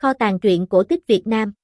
Kho tàng truyện cổ tích Việt Nam.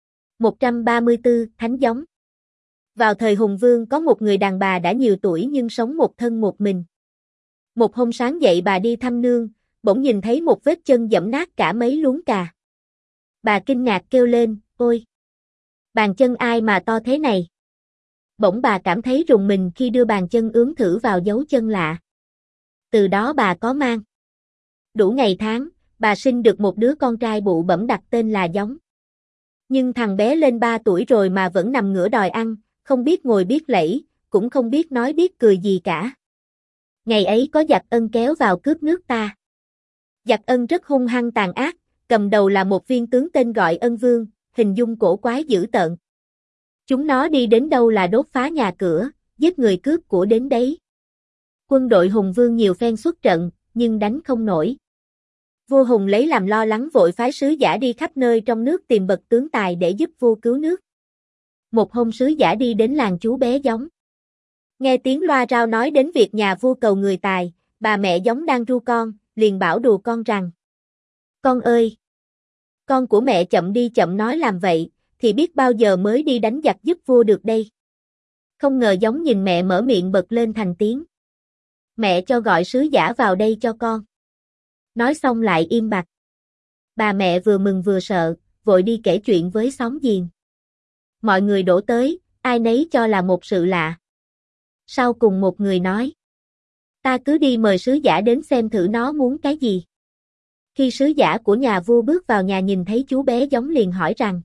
134, Thánh giống. Vào thời Hùng Vương có một người đàn bà đã nhiều tuổi nhưng sống một thân một mình. Một hôm sáng dậy bà đi thăm nương, bỗng nhìn thấy một vết chân dẫm nát cả mấy luống cà. Bà kinh ngạc kêu lên, ôi! Bàn chân ai mà to thế này? Bỗng bà cảm thấy rùng mình khi đưa bàn chân ướm thử vào dấu chân lạ. Từ đó bà có mang. Đủ ngày tháng, bà sinh được một đứa con trai bụ bẫm đặt tên là Giống. Nhưng thằng bé lên 3 tuổi rồi mà vẫn nằm ngửa đòi ăn, không biết ngồi biết lẫy, cũng không biết nói biết cười gì cả. Ngày ấy có giặc Ân kéo vào cướp nước ta. Giặc Ân rất hung hăng tàn ác, cầm đầu là một viên tướng tên gọi Ân Vương, hình dung cổ quái dữ tợn. Chúng nó đi đến đâu là đốt phá nhà cửa, giết người cướp của đến đấy. Quân đội Hùng Vương nhiều phen xuất trận, nhưng đánh không nổi. Vua Hùng lấy làm lo lắng vội phái sứ giả đi khắp nơi trong nước tìm bậc tướng tài để giúp vua cứu nước. Một hôm sứ giả đi đến làng chú bé Giống. Nghe tiếng loa rao nói đến việc nhà vua cầu người tài, bà mẹ Giống đang ru con, liền bảo đùa con rằng: Con ơi! Con của mẹ chậm đi chậm nói làm vậy, thì biết bao giờ mới đi đánh giặc giúp vua được đây. Không ngờ Giống nhìn mẹ mở miệng bật lên thành tiếng. Mẹ cho gọi sứ giả vào đây cho con. Nói xong lại im bặt. Bà mẹ vừa mừng vừa sợ, vội đi kể chuyện với xóm giềng. Mọi người đổ tới, ai nấy cho là một sự lạ. Sau cùng một người nói: Ta cứ đi mời sứ giả đến xem thử nó muốn cái gì. Khi sứ giả của nhà vua bước vào nhà nhìn thấy chú bé Giống liền hỏi rằng: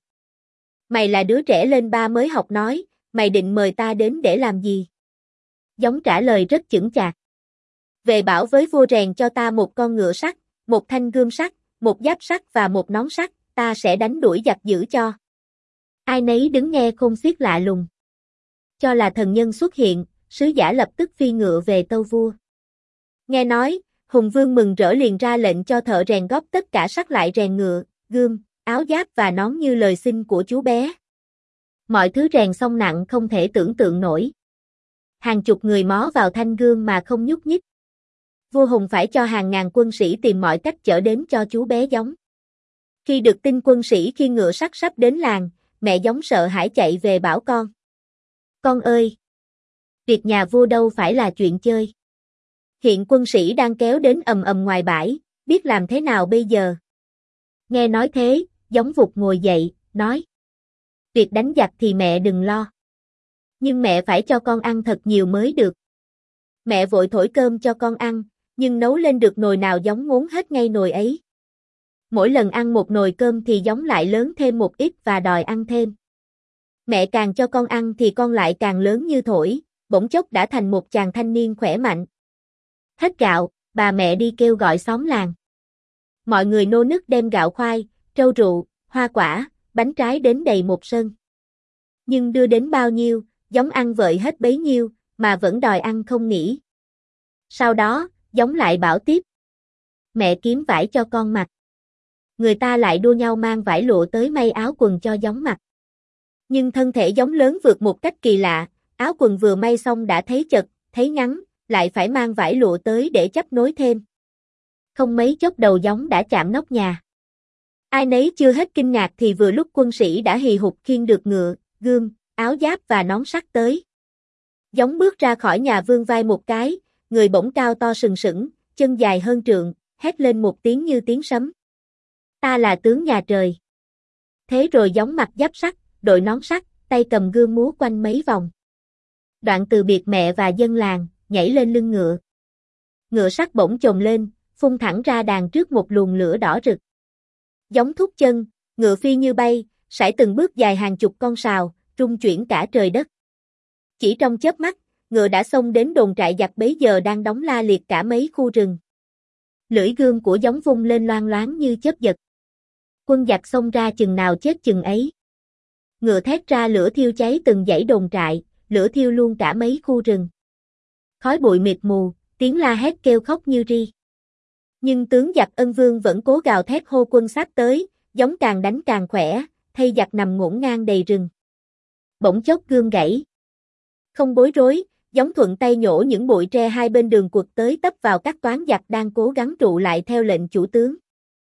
Mày là đứa trẻ lên 3 mới học nói, mày định mời ta đến để làm gì? Giống trả lời rất chững chạc: Về bảo với vua rèn cho ta một con ngựa sắt, một thanh gươm sắt, một giáp sắt và một nón sắt, ta sẽ đánh đuổi giặc dữ cho. Ai nấy đứng nghe khôn xiết lạ lùng. Cho là thần nhân xuất hiện, sứ giả lập tức phi ngựa về tâu vua. Nghe nói, Hùng Vương mừng rỡ liền ra lệnh cho thợ rèn góp tất cả sắt lại rèn ngựa, gươm, áo giáp và nón như lời xin của chú bé. Mọi thứ rèn xong nặng không thể tưởng tượng nổi. Hàng chục người mó vào thanh gươm mà không nhúc nhích. Vua Hùng phải cho hàng ngàn quân sĩ tìm mọi cách chở đến cho chú bé Giống. Khi được tin quân sĩ khiêng ngựa sắt sắp đến làng, mẹ Giống sợ hãi chạy về bảo con. Con ơi! Việc nhà vua đâu phải là chuyện chơi. Hiện quân sĩ đang kéo đến ầm ầm ngoài bãi, biết làm thế nào bây giờ? Nghe nói thế, Giống vụt ngồi dậy, nói: Việc đánh giặc thì mẹ đừng lo. Nhưng mẹ phải cho con ăn thật nhiều mới được. Mẹ vội thổi cơm cho con ăn, nhưng nấu lên được nồi nào Giống ngốn hết ngay nồi ấy. Mỗi lần ăn một nồi cơm thì Giống lại lớn thêm một ít và đòi ăn thêm. Mẹ càng cho con ăn thì con lại càng lớn như thổi, bỗng chốc đã thành một chàng thanh niên khỏe mạnh. Hết gạo, bà mẹ đi kêu gọi xóm làng. Mọi người nô nức đem gạo khoai, trâu rượu, hoa quả, bánh trái đến đầy một sân. Nhưng đưa đến bao nhiêu, Giống ăn vợi hết bấy nhiêu, mà vẫn đòi ăn không nghỉ. Sau đó, Giống lại bảo tiếp: Mẹ kiếm vải cho con mặc. Người ta lại đua nhau mang vải lụa tới may áo quần cho Giống mặc. Nhưng thân thể Giống lớn vượt một cách kỳ lạ, áo quần vừa may xong đã thấy chật, thấy ngắn, lại phải mang vải lụa tới để chấp nối thêm. Không mấy chốc đầu Giống đã chạm nóc nhà. Ai nấy chưa hết kinh ngạc thì vừa lúc quân sĩ đã hì hục khiêng được ngựa, gươm, áo giáp và nón sắt tới. Giống bước ra khỏi nhà vươn vai một cái, người bỗng cao to sừng sững, chân dài hơn trượng, hét lên một tiếng như tiếng sấm. Ta là tướng nhà trời. Thế rồi Giống mặc giáp sắt, đội nón sắt, tay cầm gươm múa quanh mấy vòng. Đoạn từ biệt mẹ và dân làng, nhảy lên lưng ngựa. Ngựa sắt bỗng chồm lên, phun thẳng ra đàn trước một luồng lửa đỏ rực. Giống thúc chân, ngựa phi như bay, sải từng bước dài hàng chục con sào, rung chuyển cả trời đất. Chỉ trong chớp mắt, ngựa đã xông đến đồn trại giặc bấy giờ đang đóng la liệt cả mấy khu rừng. Lưỡi gươm của Giống vung lên loang loáng như chớp giật. Quân giặc xông ra chừng nào chết chừng ấy. Ngựa thét ra lửa thiêu cháy từng dãy đồn trại, lửa thiêu luôn cả mấy khu rừng. Khói bụi mịt mù, tiếng la hét kêu khóc như ri. Nhưng tướng giặc Ân Vương vẫn cố gào thét hô quân sắp tới, Giống càng đánh càng khỏe, thay giặc nằm ngổn ngang đầy rừng. Bỗng chốc gươm gãy. Không bối rối, Giống thuận tay nhổ những bụi tre hai bên đường quật tới tấp vào các toán giặc đang cố gắng trụ lại theo lệnh chủ tướng.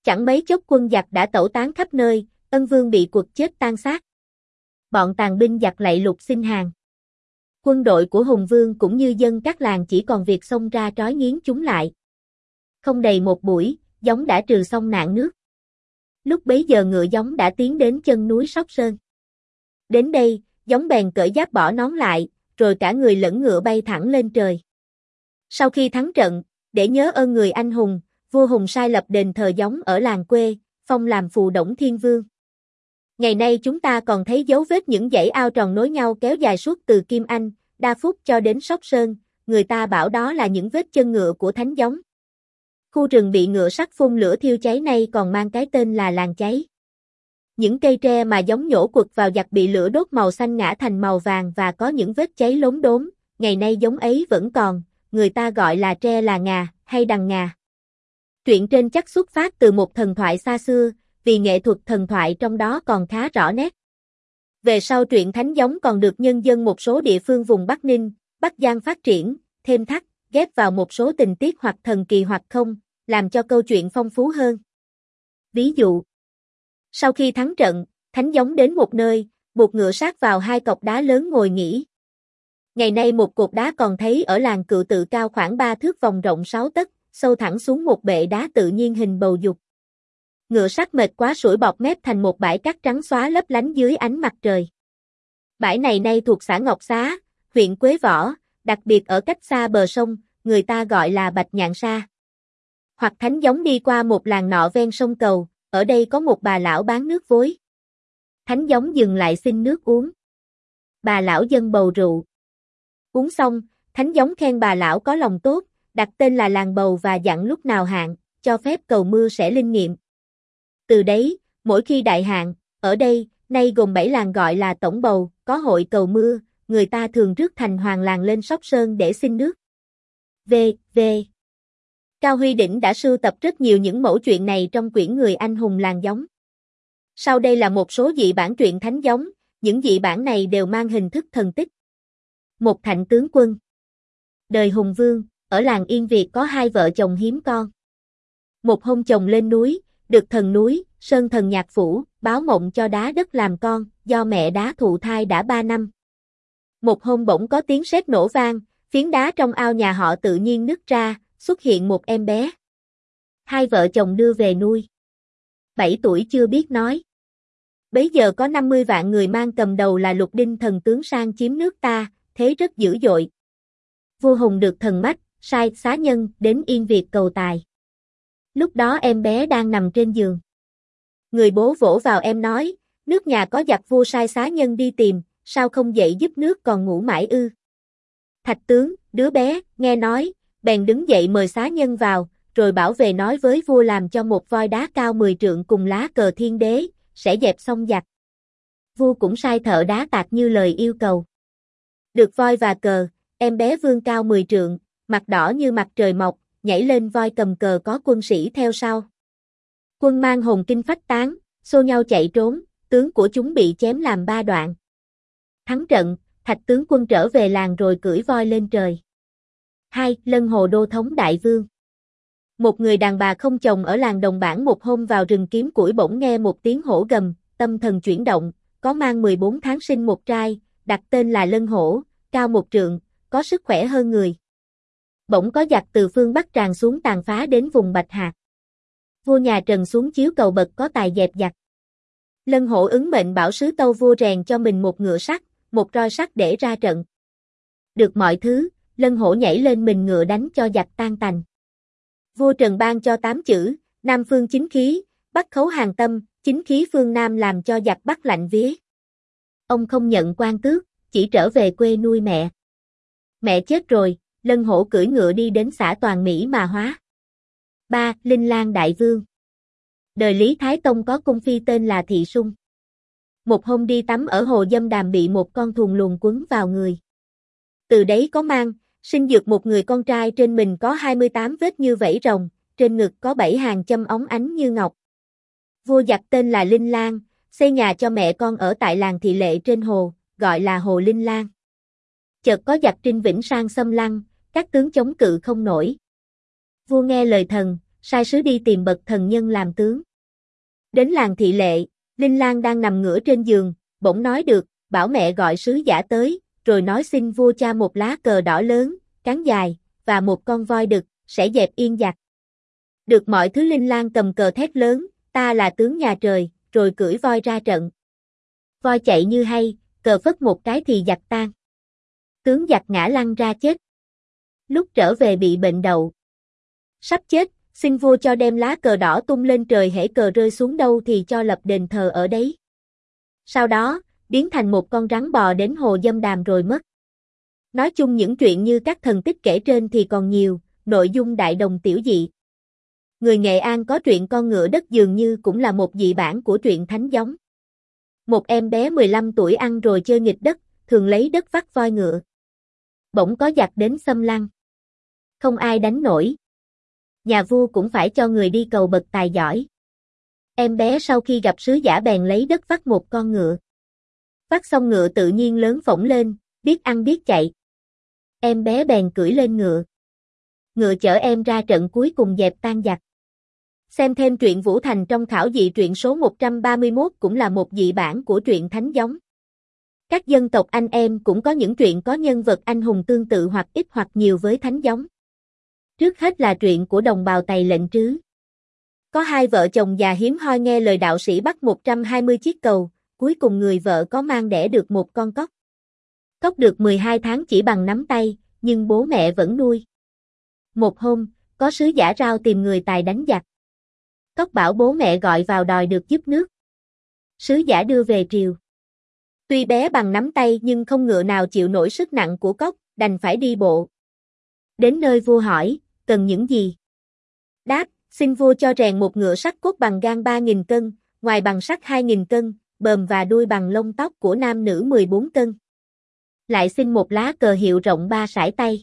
Chẳng mấy chốc quân giặc đã tẩu tán khắp nơi, Ân Vương bị quật chết tan xác. Bọn tàn binh giặc lạy lục xin hàng. Quân đội của Hùng Vương cũng như dân các làng chỉ còn việc xông ra trói nghiến chúng lại. Không đầy một buổi, Giống đã trừ xong nạn nước. Lúc bấy giờ ngựa Giống đã tiến đến chân núi Sóc Sơn. Đến đây, Giống bèn cởi giáp bỏ nón lại, rồi cả người lẫn ngựa bay thẳng lên trời. Sau khi thắng trận, để nhớ ơn người anh hùng, vua Hùng sai lập đền thờ Giống ở làng quê, phong làm Phù Đổng Thiên Vương. Ngày nay chúng ta còn thấy dấu vết những dãy ao tròn nối nhau kéo dài suốt từ Kim Anh, Đa Phúc cho đến Sóc Sơn, người ta bảo đó là những vết chân ngựa của Thánh Giống. Khu rừng bị ngựa sắt phun lửa thiêu cháy nay còn mang cái tên là làng cháy. Những cây tre mà Giống nhổ quật vào giặc bị lửa đốt màu xanh ngã thành màu vàng và có những vết cháy lốm đốm, ngày nay giống ấy vẫn còn, người ta gọi là tre là ngà, hay đằng ngà. Truyện trên chắc xuất phát từ một thần thoại xa xưa, vì nghệ thuật thần thoại trong đó còn khá rõ nét. Về sau truyện Thánh Giống còn được nhân dân một số địa phương vùng Bắc Ninh, Bắc Giang phát triển, thêm thắt, ghép vào một số tình tiết hoặc thần kỳ hoặc không, làm cho câu chuyện phong phú hơn. Ví dụ, sau khi thắng trận, Thánh Giống đến một nơi, buộc ngựa sát vào hai cọc đá lớn ngồi nghỉ. Ngày nay một cột đá còn thấy ở làng Cự Tự cao khoảng 3 thước vòng rộng 6 tấc, sâu thẳng xuống một bệ đá tự nhiên hình bầu dục. Ngựa sắt mệt quá sủi bọt mép thành một bãi cát trắng xóa lấp lánh dưới ánh mặt trời. Bãi này nay thuộc xã Ngọc Xá, huyện Quế Võ, đặc biệt ở cách xa bờ sông, người ta gọi là Bạch Nhạn Sa. Hoặc Thánh Giống đi qua một làng nọ ven sông Cầu, ở đây có một bà lão bán nước vối. Thánh Giống dừng lại xin nước uống. Bà lão dâng bầu rượu. Uống xong, Thánh Giống khen bà lão có lòng tốt, đặt tên là làng Bầu và dặn lúc nào hạn, cho phép cầu mưa sẽ linh nghiệm. Từ đấy, mỗi khi đại hạn, ở đây, nay gồm 7 làng gọi là Tổng Bầu, có hội cầu mưa, người ta thường rước thành hoàng làng lên Sóc Sơn để xin nước. V. Cao Huy Đỉnh đã sưu tập rất nhiều những mẫu chuyện này trong quyển Người anh hùng làng Giống. Sau đây là một số dị bản truyện Thánh Giống, những dị bản này đều mang hình thức thần tích. Một Thạnh tướng quân. Đời Hùng Vương, ở làng Yên Việt có hai vợ chồng hiếm con. Một hôm chồng lên núi, được thần núi, Sơn Thần Nhạc Phủ, báo mộng cho đá đất làm con, do mẹ đá thụ thai đã 3 năm. Một hôm bỗng có tiếng sét nổ vang, phiến đá trong ao nhà họ tự nhiên nứt ra, xuất hiện một em bé. Hai vợ chồng đưa về nuôi. 7 tuổi chưa biết nói. Bấy giờ có 50 vạn người mang cầm đầu là Lục Đinh thần tướng sang chiếm nước ta, thế rất dữ dội. Vua Hùng được thần mách, sai xá nhân đến Yên Việt cầu tài. Lúc đó em bé đang nằm trên giường. Người bố vỗ vào em nói, nước nhà có giặc vua sai xá nhân đi tìm, sao không dậy giúp nước còn ngủ mãi ư? Thạch tướng, đứa bé, nghe nói, bèn đứng dậy mời xá nhân vào, rồi bảo về nói với vua làm cho một voi đá cao 10 trượng cùng lá cờ thiên đế, sẽ dẹp xong giặc. Vua cũng sai thợ đá tạc như lời yêu cầu. Được voi và cờ, em bé vươn cao 10 trượng, mặt đỏ như mặt trời mọc, nhảy lên voi cầm cờ có quân sĩ theo sau. Quân mang hồn kinh phách tán, xô nhau chạy trốn, tướng của chúng bị chém làm 3 đoạn. Thắng trận, Thạch tướng quân trở về làng rồi cưỡi voi lên trời. 2. Lân Hồ Đô thống đại vương. Một người đàn bà không chồng ở làng Đồng Bản một hôm vào rừng kiếm củi bỗng nghe một tiếng hổ gầm, tâm thần chuyển động, có mang 14 tháng sinh một trai, đặt tên là Lân Hổ, cao 1 trượng, có sức khỏe hơn người. Bỗng có giặc từ phương Bắc tràn xuống tàn phá đến vùng Bạch Hạc. Vua nhà Trần xuống chiếu cầu bậc có tài dẹp giặc. Lân Hổ ứng mệnh bảo sứ tâu vua rèn cho mình một ngựa sắt, một roi sắt để ra trận. Được mọi thứ, Lân Hổ nhảy lên mình ngựa đánh cho giặc tan tành. Vua Trần ban cho 8 chữ, Nam phương chính khí, Bắc khấu hàng tâm, chính khí phương Nam làm cho giặc Bắc lạnh vía. Ông không nhận quan tước, chỉ trở về quê nuôi mẹ. Mẹ chết rồi, Lân Hổ cưỡi ngựa đi đến xã Toàn Mỹ mà hóa. 3. Linh Lang đại vương. Đời Lý Thái Tông có cung phi tên là Thị Sung. Một hôm đi tắm ở hồ Dâm Đàm bị một con thùn lùn quấn vào người. Từ đấy có mang, sinh dược một người con trai trên mình có 28 vết như vảy rồng, trên ngực có 7 hàng châm óng ánh như ngọc. Vua giặc tên là Linh Lang, xây nhà cho mẹ con ở tại làng Thị Lệ trên hồ, gọi là hồ Linh Lang. Chợt có giặc Trinh Vĩnh sang xâm lăng, các tướng chống cự không nổi. Vua nghe lời thần, sai sứ đi tìm bậc thần nhân làm tướng. Đến làng thị lệ, Linh Lang đang nằm ngửa trên giường, bỗng nói được, bảo mẹ gọi sứ giả tới, rồi nói xin vua cha một lá cờ đỏ lớn, cán dài, và một con voi đực, sẽ dẹp yên giặc. Được mọi thứ Linh Lang cầm cờ thét lớn, ta là tướng nhà trời, rồi cưỡi voi ra trận. Voi chạy như hay, cờ phất một cái thì giặc tan. Tướng giặc ngã lăn ra chết. Lúc trở về bị bệnh đậu. Sắp chết, xin vua cho đem lá cờ đỏ tung lên trời, hễ cờ rơi xuống đâu thì cho lập đền thờ ở đấy. Sau đó, biến thành một con rắn bò đến hồ Dâm Đàm rồi mất. Nói chung những chuyện như các thần tích kể trên thì còn nhiều, nội dung đại đồng tiểu dị. Người Nghệ An có truyện con ngựa đất dường như cũng là một dị bản của truyện Thánh Giống. Một em bé 15 tuổi ăn rồi chơi nghịch đất, thường lấy đất vắt voi ngựa. Bỗng có giặc đến xâm lăng. Không ai đánh nổi. Nhà vua cũng phải cho người đi cầu bậc tài giỏi. Em bé sau khi gặp sứ giả bèn lấy đất vắt một con ngựa. Vắt xong ngựa tự nhiên lớn phổng lên, biết ăn biết chạy. Em bé bèn cưỡi lên ngựa. Ngựa chở em ra trận cuối cùng dẹp tan giặc. Xem thêm truyện Vũ Thành trong khảo dị truyện số 131 cũng là một dị bản của truyện Thánh Giống. Các dân tộc anh em cũng có những truyện có nhân vật anh hùng tương tự hoặc ít hoặc nhiều với Thánh Giống. Trước hết là truyện của đồng bào Tày Lệnh Trứ. Có hai vợ chồng già hiếm hoi nghe lời đạo sĩ bắt 120 chiếc cầu, cuối cùng người vợ có mang đẻ được một con cóc. Cóc được 12 tháng chỉ bằng nắm tay, nhưng bố mẹ vẫn nuôi. Một hôm, có sứ giả rao tìm người tài đánh giặc. Cóc bảo bố mẹ gọi vào đòi được giúp nước. Sứ giả đưa về triều. Tuy bé bằng nắm tay nhưng không ngựa nào chịu nổi sức nặng của cóc, đành phải đi bộ. Đến nơi vua hỏi, cần những gì? Đáp, xin vua cho rèn một ngựa sắt cốt bằng gan 3.000 cân, ngoài bằng sắt 2.000 cân, bờm và đuôi bằng lông tóc của nam nữ 14 cân. Lại xin một lá cờ hiệu rộng 3 sải tay.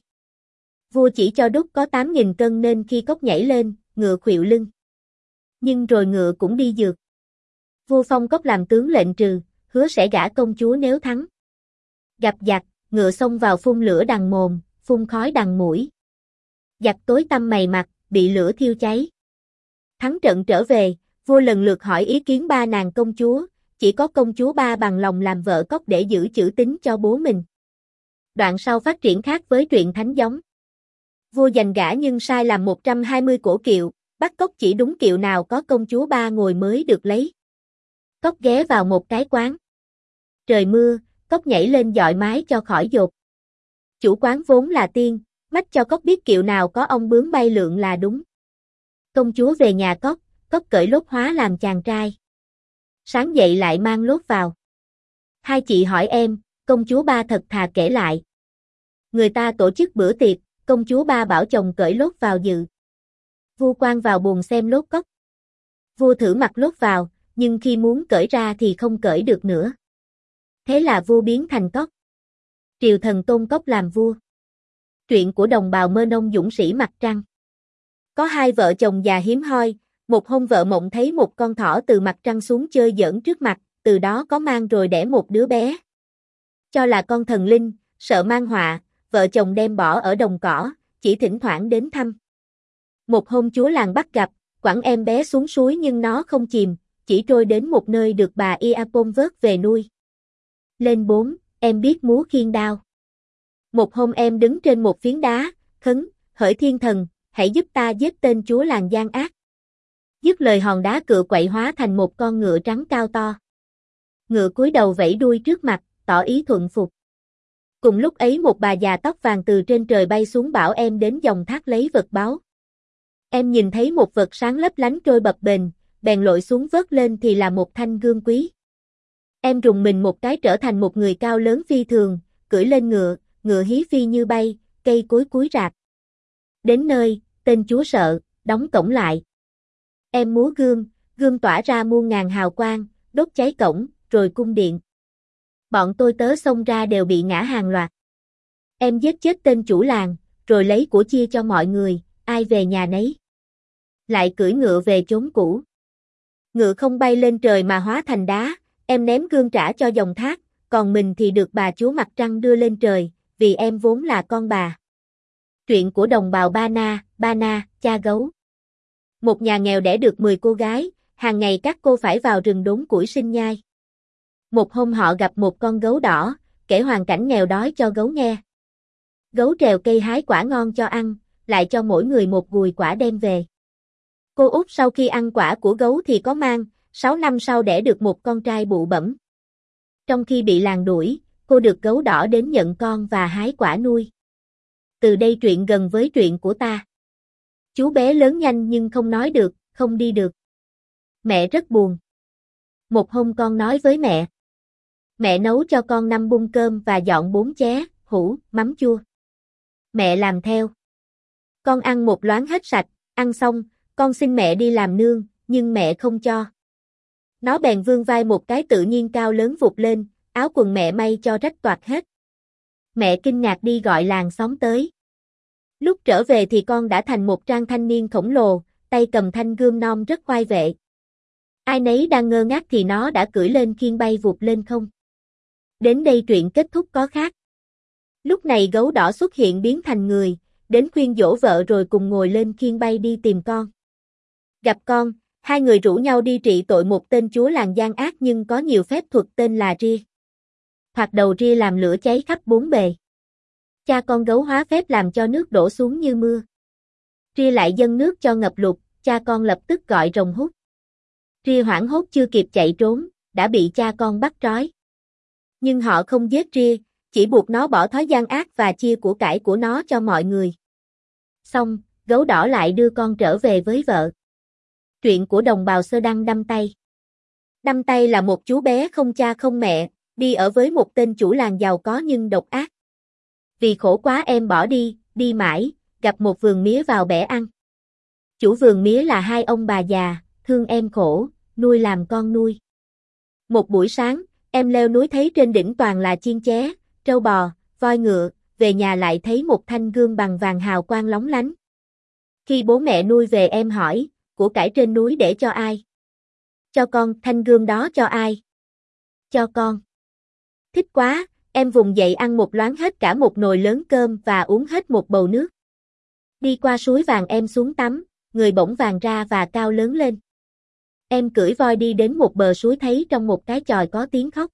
Vua chỉ cho đúc có 8.000 cân nên khi cóc nhảy lên, ngựa khuỵu lưng. Nhưng rồi ngựa cũng đi dược. Vua phong cóc làm tướng lệnh trừ, hứa sẽ gả công chúa nếu thắng. Gặp giặc, ngựa xông vào phun lửa đằng mồm, phun khói đằng mũi. Giặc tối tăm mày mặt, bị lửa thiêu cháy. Thắng trận trở về, vua lần lượt hỏi ý kiến ba nàng công chúa, chỉ có công chúa Ba bằng lòng làm vợ cóc để giữ chữ tín cho bố mình. Đoạn sau phát triển khác với truyện Thánh Giống. Vua giành gả nhưng sai làm 120 cổ kiệu, bắt cóc chỉ đúng kiệu nào có công chúa Ba ngồi mới được lấy. Cóc ghé vào một cái quán. Trời mưa, cóc nhảy lên dọi mái cho khỏi dột. Chủ quán vốn là tiên, mách cho cóc biết kiệu nào có ong bướm bay lượn là đúng. Công chúa về nhà cóc, cóc cởi lốt hóa làm chàng trai. Sáng dậy lại mang lốt vào. Hai chị hỏi em, công chúa Ba thật thà kể lại. Người ta tổ chức bữa tiệc, công chúa Ba bảo chồng cởi lốt vào dự. Vua quan vào buồng xem lốt cóc. Vua thử mặc lốt vào, nhưng khi muốn cởi ra thì không cởi được nữa. Thế là vua biến thành cóc. Triều thần tôn cóc làm vua. Truyện của đồng bào Mơ Nông dũng sĩ mặt trăng. Có hai vợ chồng già hiếm hoi, một hôm vợ mộng thấy một con thỏ từ mặt trăng xuống chơi giỡn trước mặt, từ đó có mang rồi đẻ một đứa bé. Cho là con thần linh, sợ mang họa, vợ chồng đem bỏ ở đồng cỏ, chỉ thỉnh thoảng đến thăm. Một hôm chúa làng bắt gặp, quẳng em bé xuống suối nhưng nó không chìm, chỉ trôi đến một nơi được bà Iapom vớt về nuôi. Lên 4, em biết múa khiên đao. Một hôm em đứng trên một phiến đá, khấn, hỡi thiên thần, hãy giúp ta giết tên chúa làng gian ác. Dứt lời hòn đá cựa quậy hóa thành một con ngựa trắng cao to. Ngựa cúi đầu vẫy đuôi trước mặt, tỏ ý thuận phục. Cùng lúc ấy một bà già tóc vàng từ trên trời bay xuống bảo em đến dòng thác lấy vật báu. Em nhìn thấy một vật sáng lấp lánh trôi bập bềnh, bèn lội xuống vớt lên thì là một thanh gương quý. Em rùng mình một cái trở thành một người cao lớn phi thường, cưỡi lên ngựa, ngựa hí phi như bay, cây cối cúi rạp. Đến nơi, tên chúa sợ, đóng cổng lại. Em múa gươm, gươm tỏa ra muôn ngàn hào quang, đốt cháy cổng, rồi cung điện. Bọn tôi tớ xông ra đều bị ngã hàng loạt. Em giết chết tên chủ làng, rồi lấy của chia cho mọi người, ai về nhà nấy. Lại cưỡi ngựa về chốn cũ. Ngựa không bay lên trời mà hóa thành đá, em ném gươm trả cho dòng thác, còn mình thì được bà chúa mặt trăng đưa lên trời, vì em vốn là con bà. Truyện của đồng bào Ba Na, cha gấu. Một nhà nghèo đẻ được 10 cô gái, hàng ngày các cô phải vào rừng đốn củi sinh nhai. Một hôm họ gặp một con gấu đỏ, kể hoàn cảnh nghèo đói cho gấu nghe. Gấu trèo cây hái quả ngon cho ăn, lại cho mỗi người một gùi quả đem về. Cô út sau khi ăn quả của gấu thì có mang, 6 năm sau đẻ được một con trai bụ bẫm. Trong khi bị làng đuổi, cô được gấu đỏ đến nhận con và hái quả nuôi. Từ đây truyện gần với truyện của ta. Chú bé lớn nhanh nhưng không nói được, không đi được. Mẹ rất buồn. Một hôm con nói với mẹ. Mẹ nấu cho con 5 bung cơm và dọn 4 ché, hũ, mắm chua. Mẹ làm theo. Con ăn một loáng hết sạch, ăn xong, con xin mẹ đi làm nương, nhưng mẹ không cho. Nó bèn vươn vai một cái tự nhiên cao lớn vụt lên, áo quần mẹ may cho rách toạc hết. Mẹ kinh ngạc đi gọi làng xóm tới. Lúc trở về thì con đã thành một trang thanh niên khổng lồ, tay cầm thanh gươm non rất oai vệ. Ai nấy đang ngơ ngác thì nó đã cưỡi lên khiên bay vụt lên không. Đến đây truyện kết thúc có khác. Lúc này gấu đỏ xuất hiện biến thành người, đến khuyên dỗ vợ rồi cùng ngồi lên khiên bay đi tìm con. Gặp con, hai người rủ nhau đi trị tội một tên chúa làng gian ác nhưng có nhiều phép thuật tên là Ria. Thoạt đầu Ria làm lửa cháy khắp bốn bề. Cha con gấu hóa phép làm cho nước đổ xuống như mưa. Ria lại dâng nước cho ngập lụt, cha con lập tức gọi rồng hút. Ria hoảng hốt chưa kịp chạy trốn, đã bị cha con bắt trói. Nhưng họ không giết Ria, chỉ buộc nó bỏ thói gian ác và chia của cải của nó cho mọi người. Xong, gấu đỏ lại đưa con trở về với vợ. Truyện của đồng bào Sơ Đăng Đăm Tây. Đăm Tây là một chú bé không cha không mẹ, đi ở với một tên chủ làng giàu có nhưng độc ác. Vì khổ quá em bỏ đi, đi mãi, gặp một vườn mía vào bẻ ăn. Chủ vườn mía là hai ông bà già, thương em khổ, nuôi làm con nuôi. Một buổi sáng, em leo núi thấy trên đỉnh toàn là chiên ché, trâu bò, voi ngựa, về nhà lại thấy một thanh gươm bằng vàng hào quang lóng lánh. Khi bố mẹ nuôi về em hỏi, của cải trên núi để cho ai? Cho con, thanh gươm đó cho ai? Cho con. Thích quá, em vùng dậy ăn một loáng hết cả một nồi lớn cơm và uống hết một bầu nước. Đi qua suối vàng em xuống tắm, người bỗng vàng ra và cao lớn lên. Em cưỡi voi đi đến một bờ suối thấy trong một cái chòi có tiếng khóc.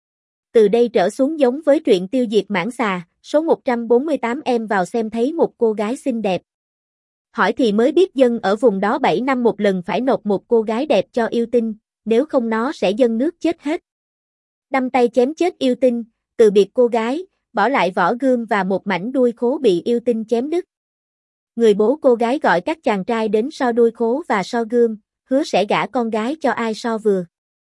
Từ đây trở xuống giống với truyện tiêu diệt mãng xà, số 148 em vào xem thấy một cô gái xinh đẹp. Hỏi thì mới biết dân ở vùng đó 7 năm một lần phải nộp một cô gái đẹp cho yêu tinh, nếu không nó sẽ dâng nước chết hết. Đâm tay chém chết yêu tinh, từ biệt cô gái, bỏ lại vỏ gươm và một mảnh đuôi khố bị yêu tinh chém đứt. Người bố cô gái gọi các chàng trai đến so đuôi khố và so gươm, hứa sẽ gả con gái cho ai so vừa.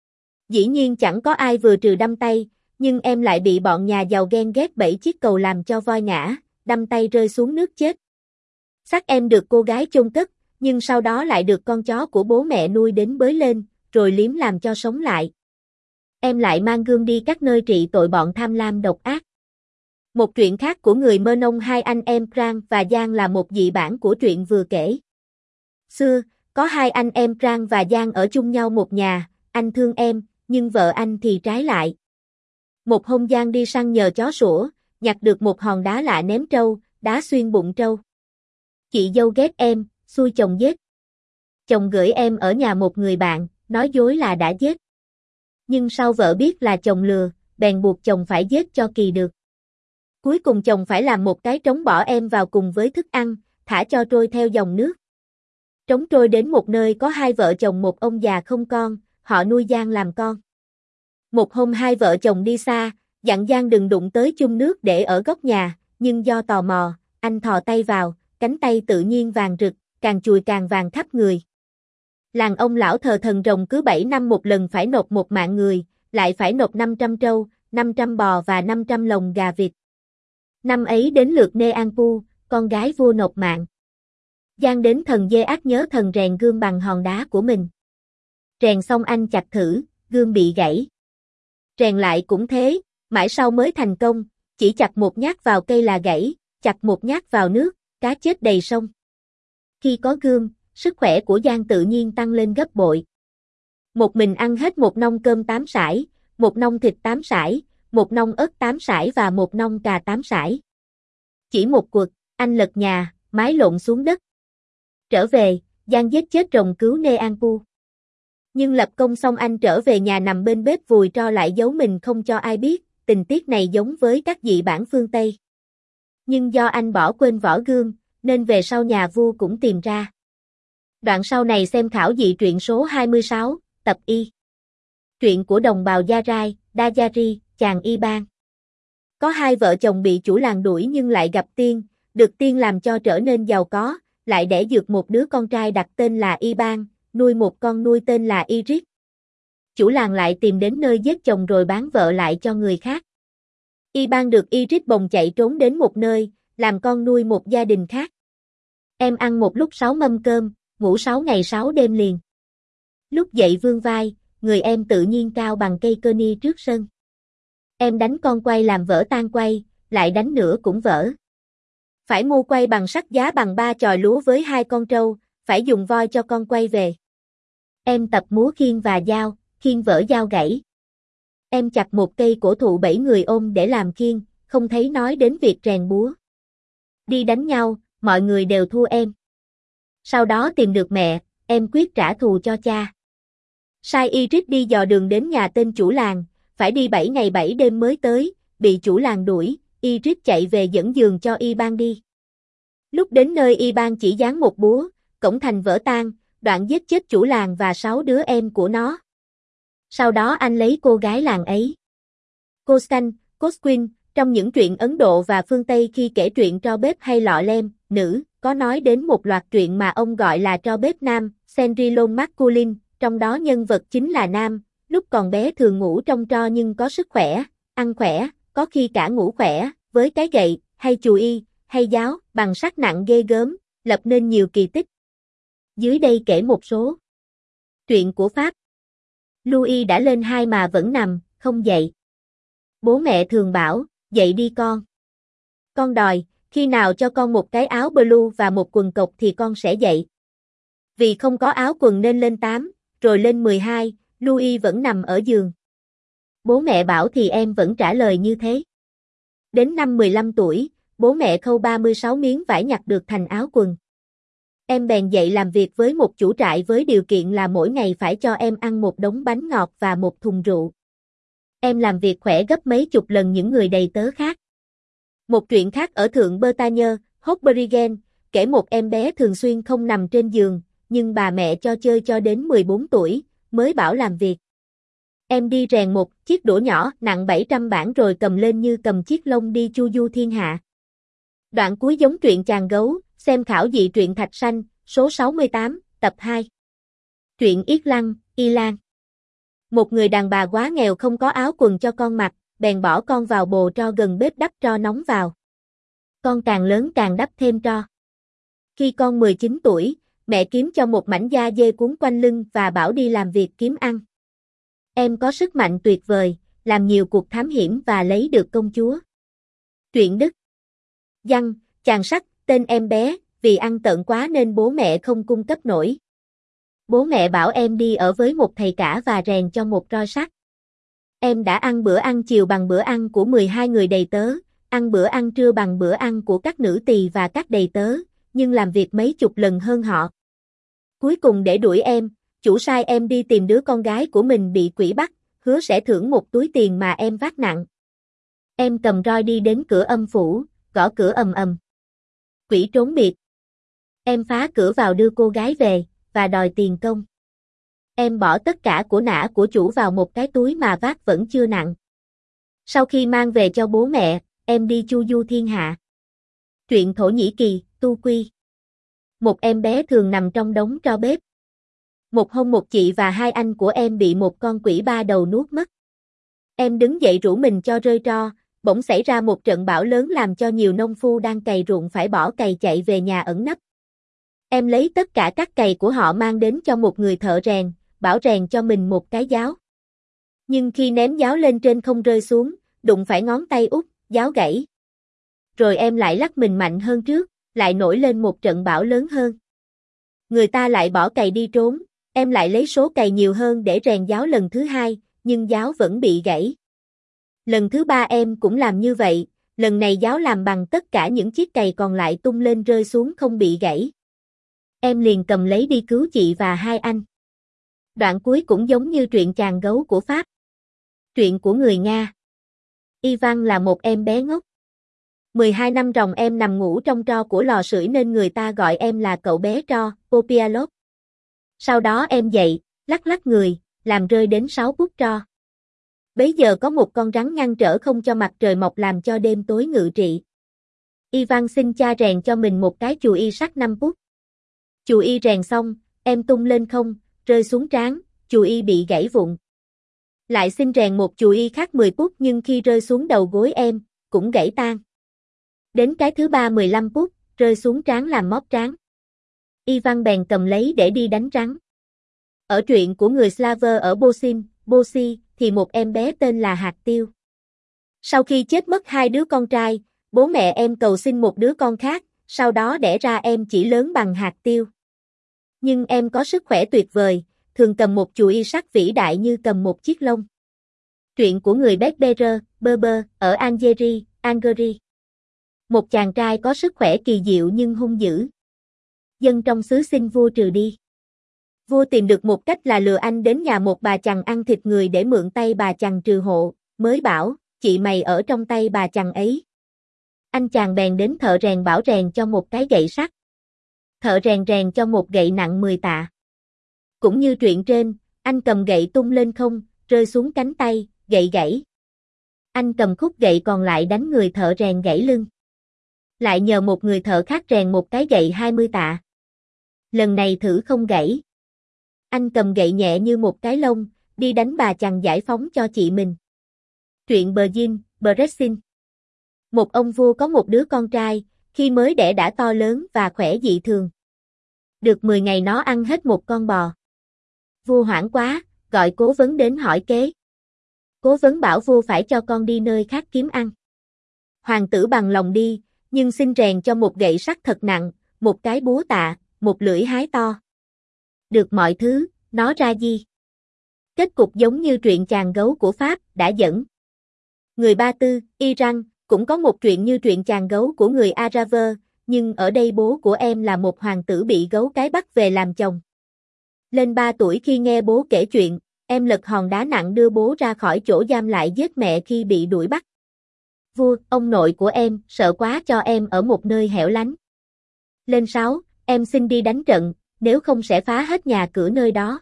Dĩ nhiên chẳng có ai vừa trừ Đâm tay, nhưng em lại bị bọn nhà giàu ghen ghét 7 chiếc cầu làm cho voi ngã, Đâm tay rơi xuống nước chết. Xác em được cô gái chôn cất, nhưng sau đó lại được con chó của bố mẹ nuôi đến bới lên, rồi liếm làm cho sống lại. Em lại mang gươm đi các nơi trị tội bọn tham lam độc ác. Một truyện khác của người Mơ Nông hai anh em Prang và Giang là một dị bản của truyện vừa kể. Xưa, có hai anh em Prang và Giang ở chung nhau một nhà, anh thương em, nhưng vợ anh thì trái lại. Một hôm Giang đi săn nhờ chó sủa, nhặt được một hòn đá lạ ném trâu, đá xuyên bụng trâu. Chị dâu ghét em, xui chồng giết. Chồng gửi em ở nhà một người bạn, nói dối là đã giết. Nhưng sau vợ biết là chồng lừa, bèn buộc chồng phải giết cho kỳ được. Cuối cùng chồng phải làm một cái trống bỏ em vào cùng với thức ăn, thả cho trôi theo dòng nước. Trống trôi đến một nơi có hai vợ chồng một ông già không con, họ nuôi Giang làm con. Một hôm hai vợ chồng đi xa, dặn Giang đừng đụng tới chung nước để ở góc nhà, nhưng do tò mò, anh thò tay vào, cánh tay tự nhiên vàng rực, càng chùi càng vàng khắp người. Làng ông lão thờ thần rồng cứ 7 năm một lần phải nộp một mạng người, lại phải nộp 500 trâu, 500 bò và 500 lồng gà vịt. Năm ấy đến lượt Nê An Pu, con gái vua nộp mạng. Giang đến thần dê ác nhớ thần rèn gươm bằng hòn đá của mình. Rèn xong anh chặt thử, gươm bị gãy. Rèn lại cũng thế, mãi sau mới thành công, chỉ chặt một nhát vào cây là gãy, chặt một nhát vào nước, cá chết đầy sông. Khi có gươm, sức khỏe của Giang tự nhiên tăng lên gấp bội. Một mình ăn hết một nông cơm 8 sải, một nông thịt 8 sải, một nông ớt 8 sải và một nông cà 8 sải. Chỉ một quật, anh lật nhà, mái lộn xuống đất. Trở về, Giang giết chết rồng cứu Nê An Pu. Nhưng lập công xong anh trở về nhà nằm bên bếp vùi tro lại giấu mình không cho ai biết, tình tiết này giống với các dị bản phương Tây. Nhưng do anh bỏ quên vỏ gương, nên về sau nhà vua cũng tìm ra. Đoạn sau này xem khảo dị truyện số 26, tập Y. Truyện của đồng bào Gia Rai, Dajari, chàng Y Ban. Có hai vợ chồng bị chủ làng đuổi nhưng lại gặp tiên, được tiên làm cho trở nên giàu có, lại đẻ dược một đứa con trai đặt tên là Y Ban, nuôi một con nuôi tên là Iris. Chủ làng lại tìm đến nơi giết chồng rồi bán vợ lại cho người khác. Y Ban được Iris bồng chạy trốn đến một nơi, làm con nuôi một gia đình khác. Em ăn một lúc 6 mâm cơm, ngủ 6 ngày 6 đêm liền. Lúc dậy vươn vai, người em tự nhiên cao bằng cây cơ ni trước sân. Em đánh con quay làm vỡ tan quay, lại đánh nữa cũng vỡ. Phải mua quay bằng sắt giá bằng 3 chòi lúa với 2 con trâu, phải dùng voi cho con quay về. Em tập múa khiên và dao, khiên vỡ dao gãy. Em chặt một cây cổ thụ 7 người ôm để làm khiên, không thấy nói đến việc rèn búa. Đi đánh nhau, mọi người đều thua em. Sau đó tìm được mẹ, em quyết trả thù cho cha. Sai Iris đi dò đường đến nhà tên chủ làng, phải đi 7 ngày 7 đêm mới tới, bị chủ làng đuổi, Iris chạy về dẫn giường cho Y Ban đi. Lúc đến nơi Y Ban chỉ giáng một búa, cổng thành vỡ tan, đoạn giết chết chủ làng và 6 đứa em của nó. Sau đó anh lấy cô gái làng ấy. Coscan, Cosquin, trong những truyện Ấn Độ và phương Tây khi kể truyện tro bếp hay lọ lem, nữ, có nói đến một loạt truyện mà ông gọi là tro bếp nam, Cendrillon masculine, trong đó nhân vật chính là nam, lúc còn bé thường ngủ trong tro nhưng có sức khỏe, ăn khỏe, có khi cả ngủ khỏe, với cái gậy, hay chùi y, hay giáo, bằng sắt nặng ghê gớm, lập nên nhiều kỳ tích. Dưới đây kể một số. Truyện của Pháp. Louis đã lên 2 mà vẫn nằm, không dậy. Bố mẹ thường bảo, dậy đi con. Con đòi, khi nào cho con một cái áo blue và một quần cộc thì con sẽ dậy. Vì không có áo quần nên lên 8, rồi lên 12, Louis vẫn nằm ở giường. Bố mẹ bảo thì em vẫn trả lời như thế. Đến năm 15 tuổi, bố mẹ khâu 36 miếng vải nhặt được thành áo quần. Em bèn dậy làm việc với một chủ trại với điều kiện là mỗi ngày phải cho em ăn một đống bánh ngọt và một thùng rượu. Em làm việc khỏe gấp mấy chục lần những người đầy tớ khác. Một chuyện khác ở Thượng Bretagne, Hobbrigen, kể một em bé thường xuyên không nằm trên giường, nhưng bà mẹ cho chơi cho đến 14 tuổi, mới bảo làm việc. Em đi rèn một chiếc đũa nhỏ nặng 700 bảng rồi cầm lên như cầm chiếc lông đi chu du thiên hạ. Đoạn cuối giống truyện chàng gấu, xem khảo dị truyện Thạch Sanh, số 68, tập 2. Truyện Yết Lăng, Y Lan. Một người đàn bà quá nghèo không có áo quần cho con mặc, bèn bỏ con vào bồ tro gần bếp đắp tro nóng vào. Con càng lớn càng đắp thêm tro. Khi con 19 tuổi, mẹ kiếm cho một mảnh da dê cuốn quanh lưng và bảo đi làm việc kiếm ăn. Em có sức mạnh tuyệt vời, làm nhiều cuộc thám hiểm và lấy được công chúa. Truyện Đức. Văn, chàng sắt, tên em bé, vì ăn tợn quá nên bố mẹ không cung cấp nổi. Bố mẹ bảo em đi ở với một thầy cả và rèn cho một roi sắt. Em đã ăn bữa ăn chiều bằng bữa ăn của 12 người đầy tớ, ăn bữa ăn trưa bằng bữa ăn của các nữ tỳ và các đầy tớ, nhưng làm việc mấy chục lần hơn họ. Cuối cùng để đuổi em, chủ sai em đi tìm đứa con gái của mình bị quỷ bắt, hứa sẽ thưởng một túi tiền mà em vác nặng. Em cầm roi đi đến cửa âm phủ, gõ cửa ầm ầm. Quỷ trốn biệt. Em phá cửa vào đưa cô gái về, và đòi tiền công. Em bỏ tất cả của nã của chủ vào một cái túi mà vác vẫn chưa nặng. Sau khi mang về cho bố mẹ, em đi chu du thiên hạ. Truyện Thổ Nhĩ Kỳ, Tu Quy. Một em bé thường nằm trong đống tro bếp. Một hôm một chị và 2 anh của em bị một con quỷ 3 đầu nuốt mất. Em đứng dậy rủ mình cho rơi tro, bỗng xảy ra một trận bão lớn làm cho nhiều nông phu đang cày ruộng phải bỏ cày chạy về nhà ẩn nấp. Em lấy tất cả các cày của họ mang đến cho một người thợ rèn, bảo rèn cho mình một cái giáo. Nhưng khi ném giáo lên trên không rơi xuống, đụng phải ngón tay út, giáo gãy. Rồi em lại lắc mình mạnh hơn trước, lại nổi lên một trận bão lớn hơn. Người ta lại bỏ cày đi trốn, em lại lấy số cày nhiều hơn để rèn giáo lần thứ 2, nhưng giáo vẫn bị gãy. Lần thứ 3 em cũng làm như vậy, lần này giáo làm bằng tất cả những chiếc cày còn lại tung lên rơi xuống không bị gãy. Em liền cầm lấy đi cứu chị và hai anh. Đoạn cuối cũng giống như truyện chàng gấu của Pháp. Truyện của người Nga. Ivan là một em bé ngốc. 12 năm ròng em nằm ngủ trong tro của lò sưởi nên người ta gọi em là cậu bé tro, Popialov. Sau đó em dậy, lắc lắc người, làm rơi đến 6 bút tro. Bấy giờ có một con rắn ngăn trở không cho mặt trời mọc làm cho đêm tối ngự trị. Ivan xin cha rèn cho mình một cái chù y sắt 5 bút. Chù y rèn xong, em tung lên không, rơi xuống trán, chù y bị gãy vụn. Lại xin rèn một chù y khác 10 bút nhưng khi rơi xuống đầu gối em, cũng gãy tan. Đến cái thứ ba 15 bút, rơi xuống trán làm móp trán. Ivan bèn cầm lấy để đi đánh rắn. Ở truyện của người Slaver ở Bosi, thì một em bé tên là Hạt Tiêu. Sau khi chết mất hai đứa con trai, bố mẹ em cầu xin một đứa con khác, sau đó đẻ ra em chỉ lớn bằng hạt tiêu. Nhưng em có sức khỏe tuyệt vời, thường cầm một chùy y sắt vĩ đại như cầm một chiếc lông. Truyện của người Berber ở Algeria. Một chàng trai có sức khỏe kỳ diệu nhưng hung dữ. Dân trong xứ xin vua trừ đi. Vua tìm được một cách là lừa anh đến nhà một bà chằn ăn thịt người để mượn tay bà chằn trừ hộ, mới bảo, chị mày ở trong tay bà chằn ấy. Anh chàng bèn đến thợ rèn bảo rèn cho một cái gậy sắt. Thợ rèn rèn cho một gậy nặng 10 tạ. Cũng như truyện trên, anh cầm gậy tung lên không, rơi xuống cánh tay, gậy gãy. Anh cầm khúc gậy còn lại đánh người thợ rèn gãy lưng. Lại nhờ một người thợ khác rèn một cái gậy 20 tạ. Lần này thử không gãy. Anh cầm gậy nhẹ như một cái lông, đi đánh bà chằn giải phóng cho chị mình. Truyện Bressin. Một ông vua có một đứa con trai, khi mới đẻ đã to lớn và khỏe dị thường. Được 10 ngày nó ăn hết một con bò. Vua hoảng quá, gọi cố vấn đến hỏi kế. Cố vấn bảo vua phải cho con đi nơi khác kiếm ăn. Hoàng tử bằng lòng đi, nhưng xin rèn cho một gậy sắt thật nặng, một cái búa tạ, một lưỡi hái to. Được mọi thứ, nó ra gì? Kết cục giống như truyện chàng gấu của Pháp đã dẫn. Người Ba Tư, Iran, cũng có một truyện như truyện chàng gấu của người Araver, nhưng ở đây bố của em là một hoàng tử bị gấu cái bắt về làm chồng. Lên 3 tuổi khi nghe bố kể chuyện, em lật hòn đá nặng đưa bố ra khỏi chỗ giam lại giết mẹ khi bị đuổi bắt. Vua, ông nội của em, sợ quá cho em ở một nơi hẻo lánh. Lên 6, em xin đi đánh trận, nếu không sẽ phá hết nhà cửa nơi đó.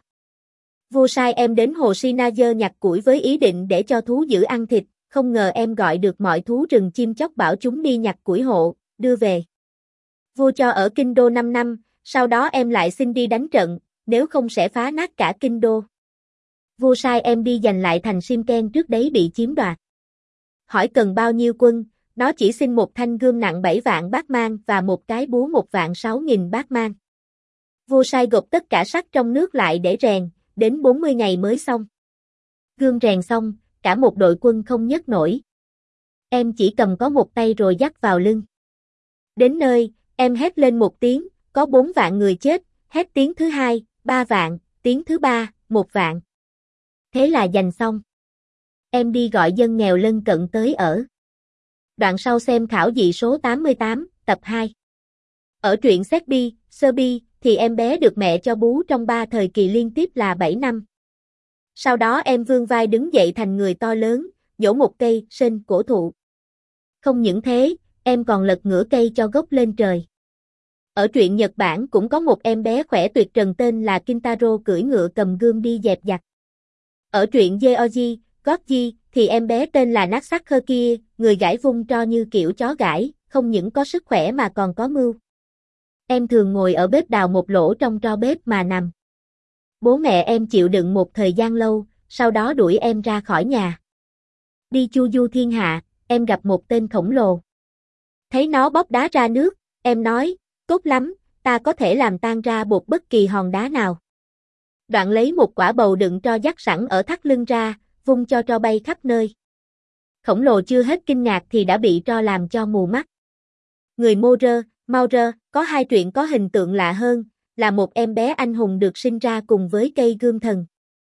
Vua sai em đến hồ Sinayer nhặt củi với ý định để cho thú dữ ăn thịt, không ngờ em gọi được mọi thú rừng chim chóc bảo chúng đi nhặt củi hộ, đưa về. Vua cho ở kinh đô 5 năm, sau đó em lại xin đi đánh trận, nếu không sẽ phá nát cả kinh đô. Vua sai em đi giành lại thành Simken trước đấy bị chiếm đoạt. Hỏi cần bao nhiêu quân, nó chỉ xin một thanh gươm nặng 7 vạn bát mang và một cái búa 1.600.000 bát mang. Vua sai gộp tất cả sắt trong nước lại để rèn, đến 40 ngày mới xong. Gươm rèn xong, cả một đội quân không nhấc nổi. Em chỉ cầm có một tay rồi dắt vào lưng. Đến nơi, em hét lên một tiếng, có 4 vạn người chết, hét tiếng thứ hai, 3 vạn, tiếng thứ ba, 1 vạn. Thế là giành xong. Em đi gọi dân nghèo lân cận tới ở. Đoạn sau xem khảo dị số 88, tập 2. Ở truyện Serbi, thì em bé được mẹ cho bú trong 3 thời kỳ liên tiếp là 7 năm. Sau đó em vươn vai đứng dậy thành người to lớn, nhổ một cây sên cổ thụ. Không những thế, em còn lật ngửa cây cho gốc lên trời. Ở truyện Nhật Bản cũng có một em bé khỏe tuyệt trần tên là Kintaro cưỡi ngựa cầm gươm đi dẹp giặc. Ở truyện Georgie, thì em bé tên là Naksakher, người gãi vung tro như kiểu chó gãi, không những có sức khỏe mà còn có mưu. Em thường ngồi ở bếp đào một lỗ trong tro bếp mà nằm. Bố mẹ em chịu đựng một thời gian lâu, sau đó đuổi em ra khỏi nhà. Đi chu du thiên hạ, em gặp một tên khổng lồ. Thấy nó bóp đá ra nước, em nói, tốt lắm, ta có thể làm tan ra bột bất kỳ hòn đá nào. Đoạn lấy một quả bầu đựng tro dắt sẵn ở thắt lưng ra, vung cho tro bay khắp nơi. Khổng lồ chưa hết kinh ngạc thì đã bị tro làm cho mù mắt. Người Maurer, có 2 truyện có hình tượng lạ hơn, là một em bé anh hùng được sinh ra cùng với cây gươm thần.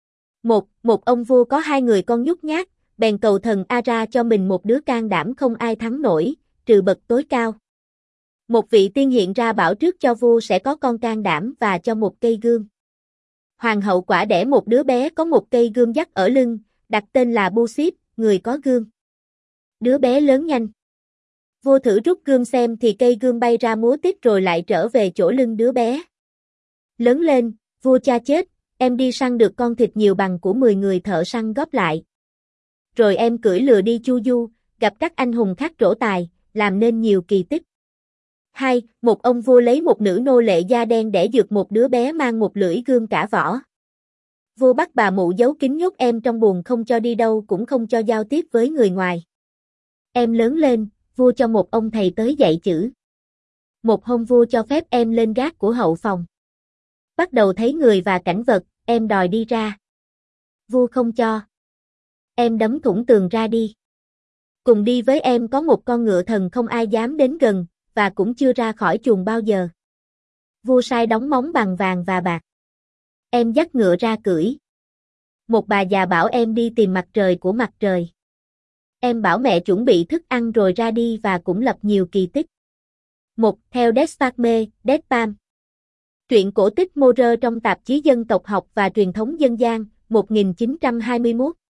Một ông vua có 2 người con nhút nhát, bèn cầu thần Ara cho mình một đứa can đảm không ai thắng nổi, trừ bậc tối cao. Một vị tiên hiện ra bảo trước cho vua sẽ có con can đảm và cho một cây gươm. Hoàng hậu quả đẻ một đứa bé có một cây gươm dắt ở lưng, đặt tên là Busit, người có gươm. Đứa bé lớn nhanh. Vua thử rút gươm xem thì cây gươm bay ra múa tít rồi lại trở về chỗ lưng đứa bé. Lớn lên, vua cha chết, em đi săn được con thịt nhiều bằng của 10 người thợ săn góp lại. Rồi em cưỡi lừa đi chu du, gặp các anh hùng khác trổ tài, làm nên nhiều kỳ tích. 2. Một ông vua lấy một nữ nô lệ da đen đẻ dược một đứa bé mang một lưỡi gươm cả vỏ. Vua bắt bà mụ giấu kín nhốt em trong buồng không cho đi đâu cũng không cho giao tiếp với người ngoài. Em lớn lên, vua cho một ông thầy tới dạy chữ. Một hôm vua cho phép em lên gác của hậu phòng. Bắt đầu thấy người và cảnh vật, em đòi đi ra. Vua không cho. Em đấm thủng tường ra đi. Cùng đi với em có một con ngựa thần không ai dám đến gần, và cũng chưa ra khỏi chuồng bao giờ. Vua sai đóng móng bằng vàng và bạc. Em dắt ngựa ra cưỡi. Một bà già bảo em đi tìm mặt trời của mặt trời. Em bảo mẹ chuẩn bị thức ăn rồi ra đi và cũng lập nhiều kỳ tích. 1. Theo Desparme, Despam. Truyện cổ tích Morer trong tạp chí Dân tộc học và truyền thống dân gian, 1921.